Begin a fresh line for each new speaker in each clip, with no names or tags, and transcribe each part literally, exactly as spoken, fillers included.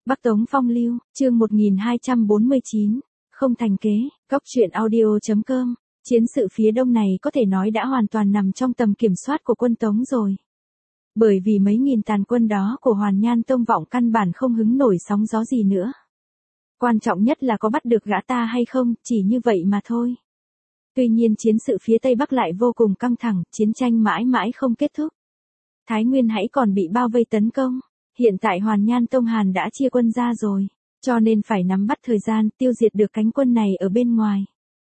Bắc Tống Phong Lưu, chương một nghìn hai trăm bốn mươi chín, không thành kế, cóc truyện audio.com. Chiến sự phía đông này có thể nói đã hoàn toàn nằm trong tầm kiểm soát của quân Tống rồi. Bởi vì mấy nghìn tàn quân đó của Hoàn Nhan Tông Vọng căn bản không hứng nổi sóng gió gì nữa. Quan trọng nhất là có bắt được gã ta hay không, chỉ như vậy mà thôi. Tuy nhiên chiến sự phía Tây Bắc lại vô cùng căng thẳng, chiến tranh mãi mãi không kết thúc. Thái Nguyên hãy còn bị bao vây tấn công. Hiện tại Hoàn Nhan Tông Hàn đã chia quân ra rồi, cho nên phải nắm bắt thời gian tiêu diệt được cánh quân này ở bên ngoài.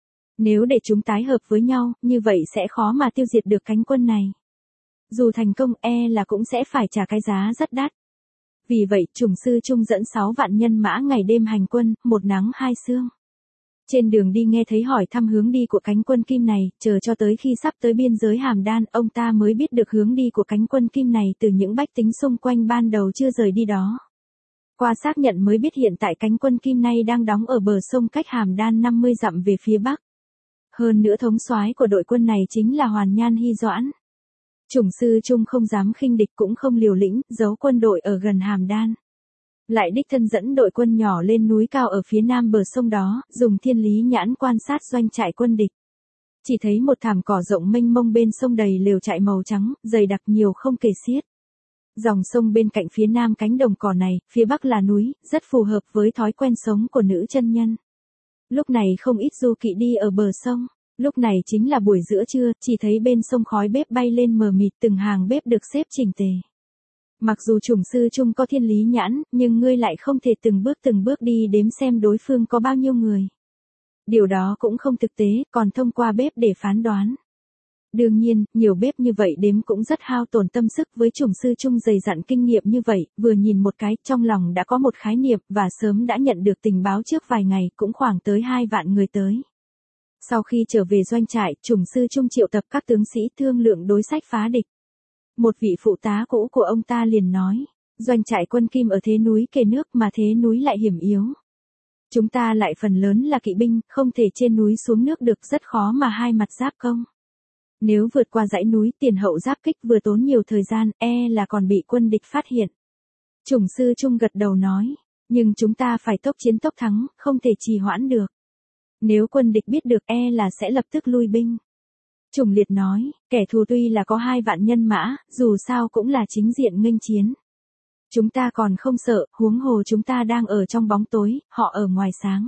Nếu để chúng tái hợp với nhau, như vậy sẽ khó mà tiêu diệt được cánh quân này. Dù thành công e là cũng sẽ phải trả cái giá rất đắt. Vì vậy, Chủng Sư Trung dẫn sáu vạn nhân mã ngày đêm hành quân, một nắng hai sương. Trên đường đi nghe thấy hỏi thăm hướng đi của cánh quân Kim này, chờ cho tới khi sắp tới biên giới Hàm Đan, ông ta mới biết được hướng đi của cánh quân Kim này từ những bách tính xung quanh ban đầu chưa rời đi đó. Qua xác nhận mới biết hiện tại cánh quân Kim này đang đóng ở bờ sông cách Hàm Đan năm mươi dặm về phía bắc. Hơn nữa thống soái của đội quân này chính là Hoàn Nhan Hy Doãn. Chủng Sư Trung không dám khinh địch cũng không liều lĩnh, giấu quân đội ở gần Hàm Đan. Lại đích thân dẫn đội quân nhỏ lên núi cao ở phía nam bờ sông đó, dùng thiên lý nhãn quan sát doanh trại quân địch. Chỉ thấy một thảm cỏ rộng mênh mông bên sông đầy lều trại màu trắng, dày đặc nhiều không kể xiết. Dòng sông bên cạnh phía nam cánh đồng cỏ này, phía bắc là núi, rất phù hợp với thói quen sống của nữ chân nhân. Lúc này không ít du kỵ đi ở bờ sông. Lúc này chính là buổi giữa trưa, chỉ thấy bên sông khói bếp bay lên mờ mịt, từng hàng bếp được xếp chỉnh tề. Mặc dù Chủng Sư Trung có thiên lý nhãn, nhưng ngươi lại không thể từng bước từng bước đi đếm xem đối phương có bao nhiêu người. Điều đó cũng không thực tế, còn thông qua bếp để phán đoán. Đương nhiên, nhiều bếp như vậy đếm cũng rất hao tổn tâm sức với Chủng Sư Trung dày dặn kinh nghiệm như vậy, vừa nhìn một cái, trong lòng đã có một khái niệm và sớm đã nhận được tình báo trước vài ngày, cũng khoảng tới hai vạn người tới. Sau khi trở về doanh trại, Chủng Sư Trung triệu tập các tướng sĩ thương lượng đối sách phá địch. Một vị phụ tá cũ của ông ta liền nói, doanh trại quân Kim ở thế núi kề nước mà thế núi lại hiểm yếu. Chúng ta lại phần lớn là kỵ binh, không thể trên núi xuống nước được, rất khó mà hai mặt giáp công. Nếu vượt qua dãy núi tiền hậu giáp kích vừa tốn nhiều thời gian, e là còn bị quân địch phát hiện. Chủng Sư Trung gật đầu nói, nhưng chúng ta phải tốc chiến tốc thắng, không thể trì hoãn được. Nếu quân địch biết được e là sẽ lập tức lui binh. Chủng Liệt nói, kẻ thù tuy là có hai vạn nhân mã, dù sao cũng là chính diện nghênh chiến. Chúng ta còn không sợ, huống hồ chúng ta đang ở trong bóng tối, họ ở ngoài sáng.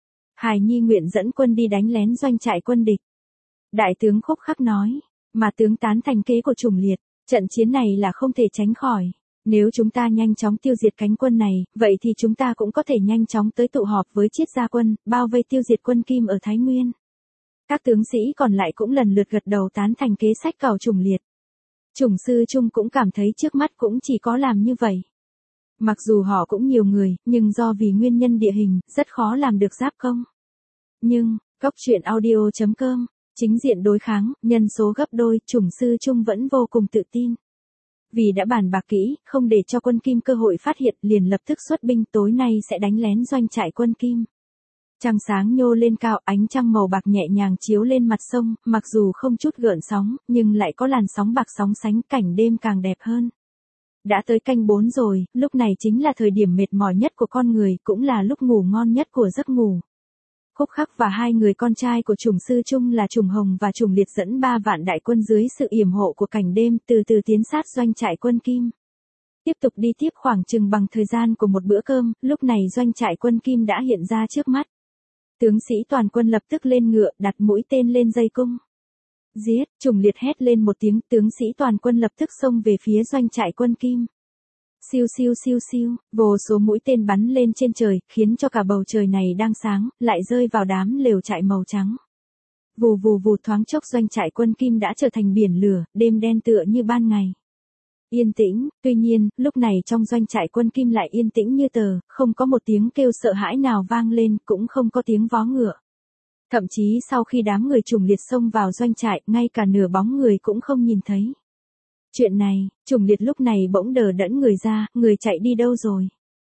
Hài Nhi nguyện dẫn quân đi đánh lén doanh trại quân địch. Đại tướng Khúc Khắc nói, mà tướng tán thành kế của Chủng Liệt, trận chiến này là không thể tránh khỏi. Nếu chúng ta nhanh chóng tiêu diệt cánh quân này, vậy thì chúng ta cũng có thể nhanh chóng tới tụ họp với Triết Gia quân, bao vây tiêu diệt quân Kim ở Thái Nguyên. Các tướng sĩ còn lại cũng lần lượt gật đầu tán thành kế sách cào Chủng Liệt. Chủng Sư Trung cũng cảm thấy trước mắt cũng chỉ có làm như vậy. Mặc dù họ cũng nhiều người, nhưng do vì nguyên nhân địa hình, rất khó làm được giáp công. Nhưng, cóc truyện audio.com, chính diện đối kháng, nhân số gấp đôi, Chủng Sư Trung vẫn vô cùng tự tin. Vì đã bàn bạc kỹ, không để cho quân Kim cơ hội phát hiện, liền lập tức xuất binh, tối nay sẽ đánh lén doanh trại quân Kim. Trăng sáng nhô lên cao, ánh trăng màu bạc nhẹ nhàng chiếu lên mặt sông, mặc dù không chút gợn sóng, nhưng lại có làn sóng bạc sóng sánh, cảnh đêm càng đẹp hơn. Đã tới canh bốn rồi, lúc này chính là thời điểm mệt mỏi nhất của con người, cũng là lúc ngủ ngon nhất của giấc ngủ. Khúc Khắc và hai người con trai của Chủng Sư Trung là Chủng Hồng và Chủng Liệt dẫn ba vạn đại quân dưới sự yểm hộ của cảnh đêm từ từ tiến sát doanh trại quân Kim. Tiếp tục đi tiếp khoảng chừng bằng thời gian của một bữa cơm, lúc này doanh trại quân Kim đã hiện ra trước mắt. Tướng sĩ toàn quân lập tức lên ngựa, đặt mũi tên lên dây cung. Giết, Chủng Liệt hét lên một tiếng, tướng sĩ toàn quân lập tức xông về phía doanh trại quân Kim. Siêu siêu siêu siêu, vô số mũi tên bắn lên trên trời, khiến cho cả bầu trời này đang sáng, lại rơi vào đám lều trại màu trắng. Vù vù vù, thoáng chốc doanh trại quân Kim đã trở thành biển lửa, đêm đen tựa như ban ngày. Yên tĩnh, tuy nhiên, lúc này trong doanh trại quân Kim lại yên tĩnh như tờ, không có một tiếng kêu sợ hãi nào vang lên, cũng không có tiếng vó ngựa. Thậm chí sau khi đám người Chủng Liệt xông vào doanh trại, ngay cả nửa bóng người cũng không nhìn thấy. Chuyện này, Chủng Liệt lúc này bỗng đờ đẫn người ra, người chạy đi đâu rồi?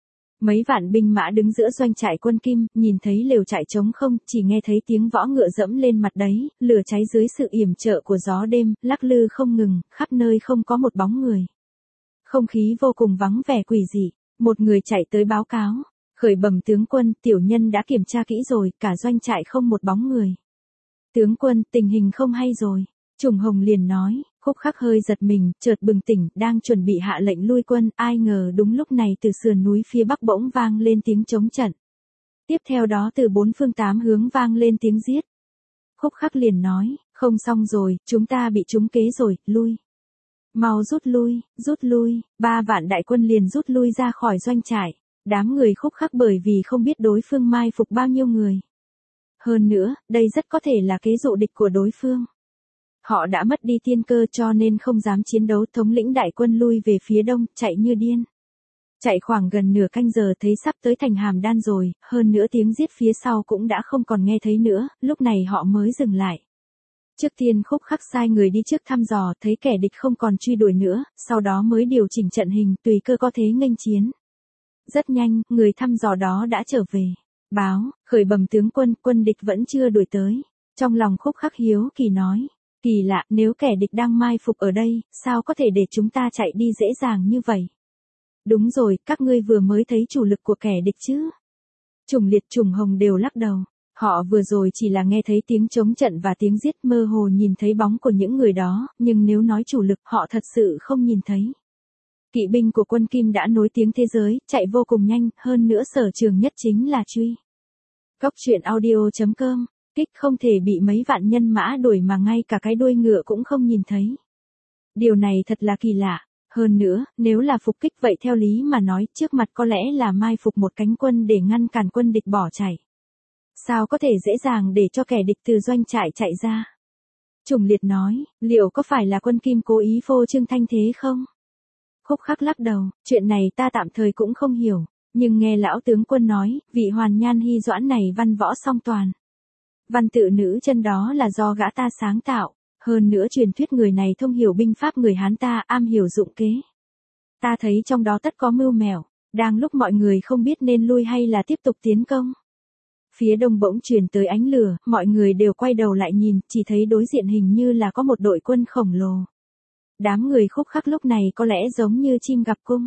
Mấy vạn binh mã đứng giữa doanh trại quân Kim, nhìn thấy lều trại trống không, chỉ nghe thấy tiếng võ ngựa dẫm lên mặt đấy, lửa cháy dưới sự yểm trợ của gió đêm, lắc lư không ngừng, khắp nơi không có một bóng người. Không khí vô cùng vắng vẻ quỷ dị, Một người chạy tới báo cáo. Khởi bẩm tướng quân, tiểu nhân đã kiểm tra kỹ rồi, cả doanh trại không một bóng người. Tướng quân, tình hình không hay rồi. Trùng Hồng liền nói. Khúc Khắc hơi giật mình, chợt bừng tỉnh, đang chuẩn bị hạ lệnh lui quân, ai ngờ đúng lúc này từ sườn núi phía bắc bỗng vang lên tiếng chống trận. Tiếp theo đó từ bốn phương tám hướng vang lên tiếng giết. Khúc Khắc liền nói, không xong rồi, chúng ta bị trúng kế rồi, lui. Mau rút lui, rút lui, ba vạn đại quân liền rút lui ra khỏi doanh trại. Đám người Khúc Khắc bởi vì không biết đối phương mai phục bao nhiêu người. Hơn nữa, đây rất có thể là kế dụ địch của đối phương. Họ đã mất đi tiên cơ cho nên không dám chiến đấu, thống lĩnh đại quân lui về phía đông, chạy như điên. Chạy khoảng gần nửa canh giờ thấy sắp tới thành Hàm Đan rồi, hơn nữa tiếng giết phía sau cũng đã không còn nghe thấy nữa, lúc này họ mới dừng lại. Trước tiên Khúc Khắc sai người đi trước thăm dò, thấy kẻ địch không còn truy đuổi nữa, sau đó mới điều chỉnh trận hình, tùy cơ có thế nghênh chiến. Rất nhanh, người thăm dò đó đã trở về. Báo, khởi bẩm tướng quân, quân địch vẫn chưa đuổi tới. Trong lòng Khúc Khắc hiếu kỳ nói. Kỳ lạ, nếu kẻ địch đang mai phục ở đây, sao có thể để chúng ta chạy đi dễ dàng như vậy? Đúng rồi, các ngươi vừa mới thấy chủ lực của kẻ địch chứ? Trùng Liệt, Trùng Hồng đều lắc đầu. Họ vừa rồi chỉ là nghe thấy tiếng chống trận và tiếng giết, mơ hồ nhìn thấy bóng của những người đó, nhưng nếu nói chủ lực họ thật sự không nhìn thấy. Kỵ binh của quân Kim đã nối tiếng thế giới, chạy vô cùng nhanh, hơn nữa sở trường nhất chính là truy. Cóc truyện audio chấm com, kích không thể bị mấy vạn nhân mã đuổi mà ngay cả cái đuôi ngựa cũng không nhìn thấy. Điều này thật là kỳ lạ. Hơn nữa, nếu là phục kích vậy theo lý mà nói, trước mặt có lẽ là mai phục một cánh quân để ngăn cản quân địch bỏ chạy. Sao có thể dễ dàng để cho kẻ địch từ doanh trại chạy ra? Trùng Liệt nói, liệu có phải là quân Kim cố ý phô trương thanh thế không? Khúc Khắc lắc đầu, chuyện này ta tạm thời cũng không hiểu, nhưng nghe lão tướng quân nói, vị Hoàn Nhan Hy Doãn này văn võ song toàn. Văn tự nữ chân đó là do gã ta sáng tạo, hơn nữa truyền thuyết người này thông hiểu binh pháp người Hán ta, am hiểu dụng kế. Ta thấy trong đó tất có mưu mẹo, đang lúc mọi người không biết nên lui hay là tiếp tục tiến công. Phía đông bỗng truyền tới ánh lửa, mọi người đều quay đầu lại nhìn, chỉ thấy đối diện hình như là có một đội quân khổng lồ. Đám người Khúc Khắc lúc này có lẽ giống như chim gặp cung.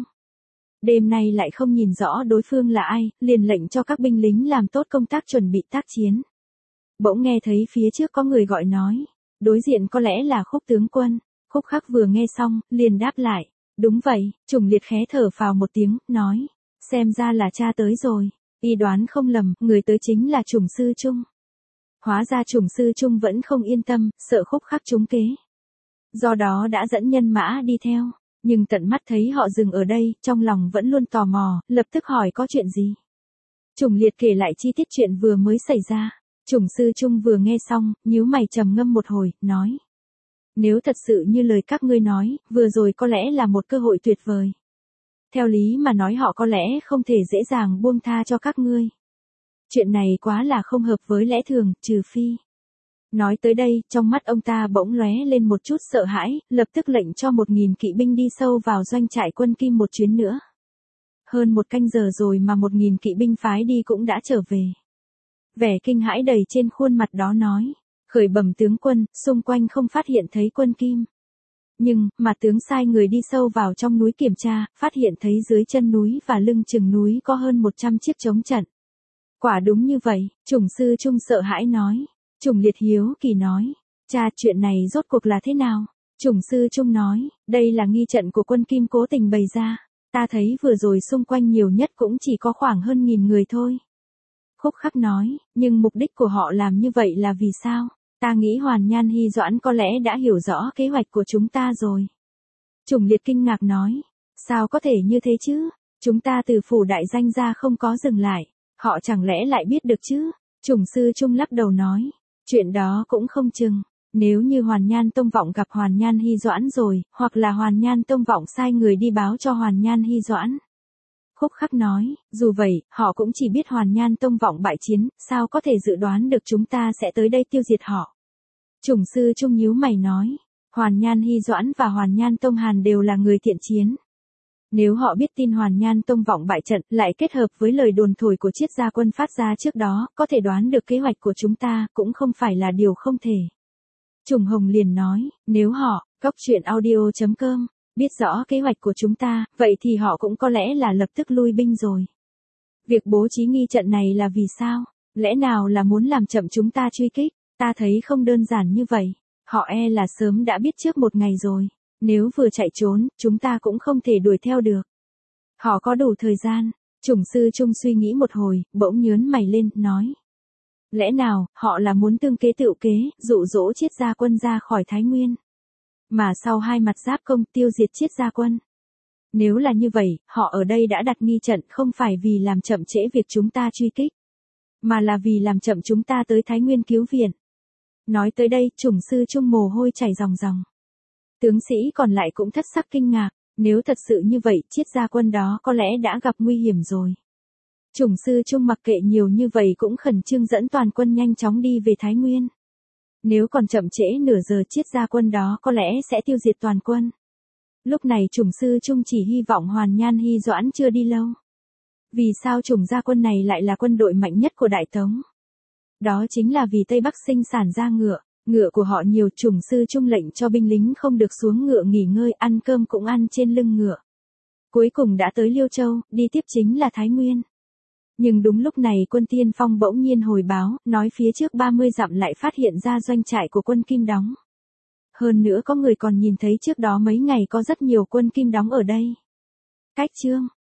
Đêm nay lại không nhìn rõ đối phương là ai, liền lệnh cho các binh lính làm tốt công tác chuẩn bị tác chiến. Bỗng nghe thấy phía trước có người gọi nói, đối diện có lẽ là Khúc tướng quân. Khúc Khắc vừa nghe xong, liền đáp lại, đúng vậy. Trùng Liệt khé thở phào một tiếng, nói, xem ra là cha tới rồi. Y đoán không lầm, người tới chính là Trùng Sư Trung. Hóa ra Trùng Sư Trung vẫn không yên tâm, sợ Khúc Khắc trúng kế. Do đó đã dẫn nhân mã đi theo, nhưng tận mắt thấy họ dừng ở đây, trong lòng vẫn luôn tò mò, lập tức hỏi có chuyện gì. Trùng Liệt kể lại chi tiết chuyện vừa mới xảy ra. Trùng Sư Trung vừa nghe xong, nhíu mày trầm ngâm một hồi, nói. Nếu thật sự như lời các ngươi nói, vừa rồi có lẽ là một cơ hội tuyệt vời. Theo lý mà nói họ có lẽ không thể dễ dàng buông tha cho các ngươi. Chuyện này quá là không hợp với lẽ thường, trừ phi. Nói tới đây, trong mắt ông ta bỗng lóe lên một chút sợ hãi, lập tức lệnh cho một nghìn kỵ binh đi sâu vào doanh trại quân Kim một chuyến nữa. Hơn một canh giờ rồi mà một nghìn kỵ binh phái đi cũng đã trở về. Vẻ kinh hãi đầy trên khuôn mặt đó nói, khởi bẩm tướng quân, xung quanh không phát hiện thấy quân Kim. Nhưng, mà tướng sai người đi sâu vào trong núi kiểm tra, phát hiện thấy dưới chân núi và lưng chừng núi có hơn một trăm chiếc chống trận. Quả đúng như vậy, Trùng Sư Trung sợ hãi nói. Trùng Liệt hiếu kỳ nói, cha chuyện này rốt cuộc là thế nào? Trùng Sư Trung nói, đây là nghi trận của quân Kim cố tình bày ra. Ta thấy vừa rồi xung quanh nhiều nhất cũng chỉ có khoảng hơn nghìn người thôi. Khúc Khắc nói, nhưng mục đích của họ làm như vậy là vì sao? Ta nghĩ Hoàn Nhan Hy Doãn có lẽ đã hiểu rõ kế hoạch của chúng ta rồi. Trùng Liệt kinh ngạc nói, sao có thể như thế chứ? Chúng ta từ phủ đại danh ra không có dừng lại, họ chẳng lẽ lại biết được chứ? Trùng Sư Trung lắc đầu nói, chuyện đó cũng không chừng. Nếu như Hoàn Nhan Tông Vọng gặp Hoàn Nhan Hy Doãn rồi, hoặc là Hoàn Nhan Tông Vọng sai người đi báo cho Hoàn Nhan Hy Doãn. Khúc Khắc nói, dù vậy, họ cũng chỉ biết Hoàn Nhan Tông Vọng bại chiến, sao có thể dự đoán được chúng ta sẽ tới đây tiêu diệt họ. Trùng Sư Trung nhíu mày nói, Hoàn Nhan Hy Doãn và Hoàn Nhan Tông Hàn đều là người thiện chiến. Nếu họ biết tin Hoàn Nhan Tông Vọng bại trận, lại kết hợp với lời đồn thổi của Triết Gia Quân phát ra trước đó, có thể đoán được kế hoạch của chúng ta, cũng không phải là điều không thể. Trùng Hồng liền nói, nếu họ, cóc truyện audio chấm com Biết rõ kế hoạch của chúng ta, vậy thì họ cũng có lẽ là lập tức lui binh rồi. Việc bố trí nghi trận này là vì sao? Lẽ nào là muốn làm chậm chúng ta truy kích? Ta thấy không đơn giản như vậy. Họ e là sớm đã biết trước một ngày rồi. Nếu vừa chạy trốn, chúng ta cũng không thể đuổi theo được. Họ có đủ thời gian. Chủng sư Trung suy nghĩ một hồi, bỗng nhớn mày lên, nói. Lẽ nào, họ là muốn tương kế tựu kế, dụ dỗ Triết Gia Quân ra khỏi Thái Nguyên. Mà sau hai mặt giáp công tiêu diệt Triết Gia Quân. Nếu là như vậy, họ ở đây đã đặt nghi trận không phải vì làm chậm trễ việc chúng ta truy kích. Mà là vì làm chậm chúng ta tới Thái Nguyên cứu viện. Nói tới đây, chủng sư Trung mồ hôi chảy ròng ròng. Tướng sĩ còn lại cũng thất sắc kinh ngạc. Nếu thật sự như vậy, Triết Gia Quân đó có lẽ đã gặp nguy hiểm rồi. Chủng sư Trung mặc kệ nhiều như vậy cũng khẩn trương dẫn toàn quân nhanh chóng đi về Thái Nguyên. Nếu còn chậm trễ nửa giờ Triết Gia Quân đó có lẽ sẽ tiêu diệt toàn quân. Lúc này chủng sư Trung chỉ hy vọng Hoàn Nhan Hy Doãn chưa đi lâu. Vì sao chủng gia quân này lại là quân đội mạnh nhất của Đại Tống? Đó chính là vì Tây Bắc sinh sản ra ngựa. Ngựa của họ nhiều, chủng sư Trung lệnh cho binh lính không được xuống ngựa nghỉ ngơi, ăn cơm cũng ăn trên lưng ngựa. Cuối cùng đã tới Liêu Châu, đi tiếp chính là Thái Nguyên. Nhưng đúng lúc này quân Tiên Phong bỗng nhiên hồi báo, nói phía trước ba mươi dặm lại phát hiện ra doanh trại của quân Kim đóng. Hơn nữa có người còn nhìn thấy trước đó mấy ngày có rất nhiều quân Kim đóng ở đây. Cách chương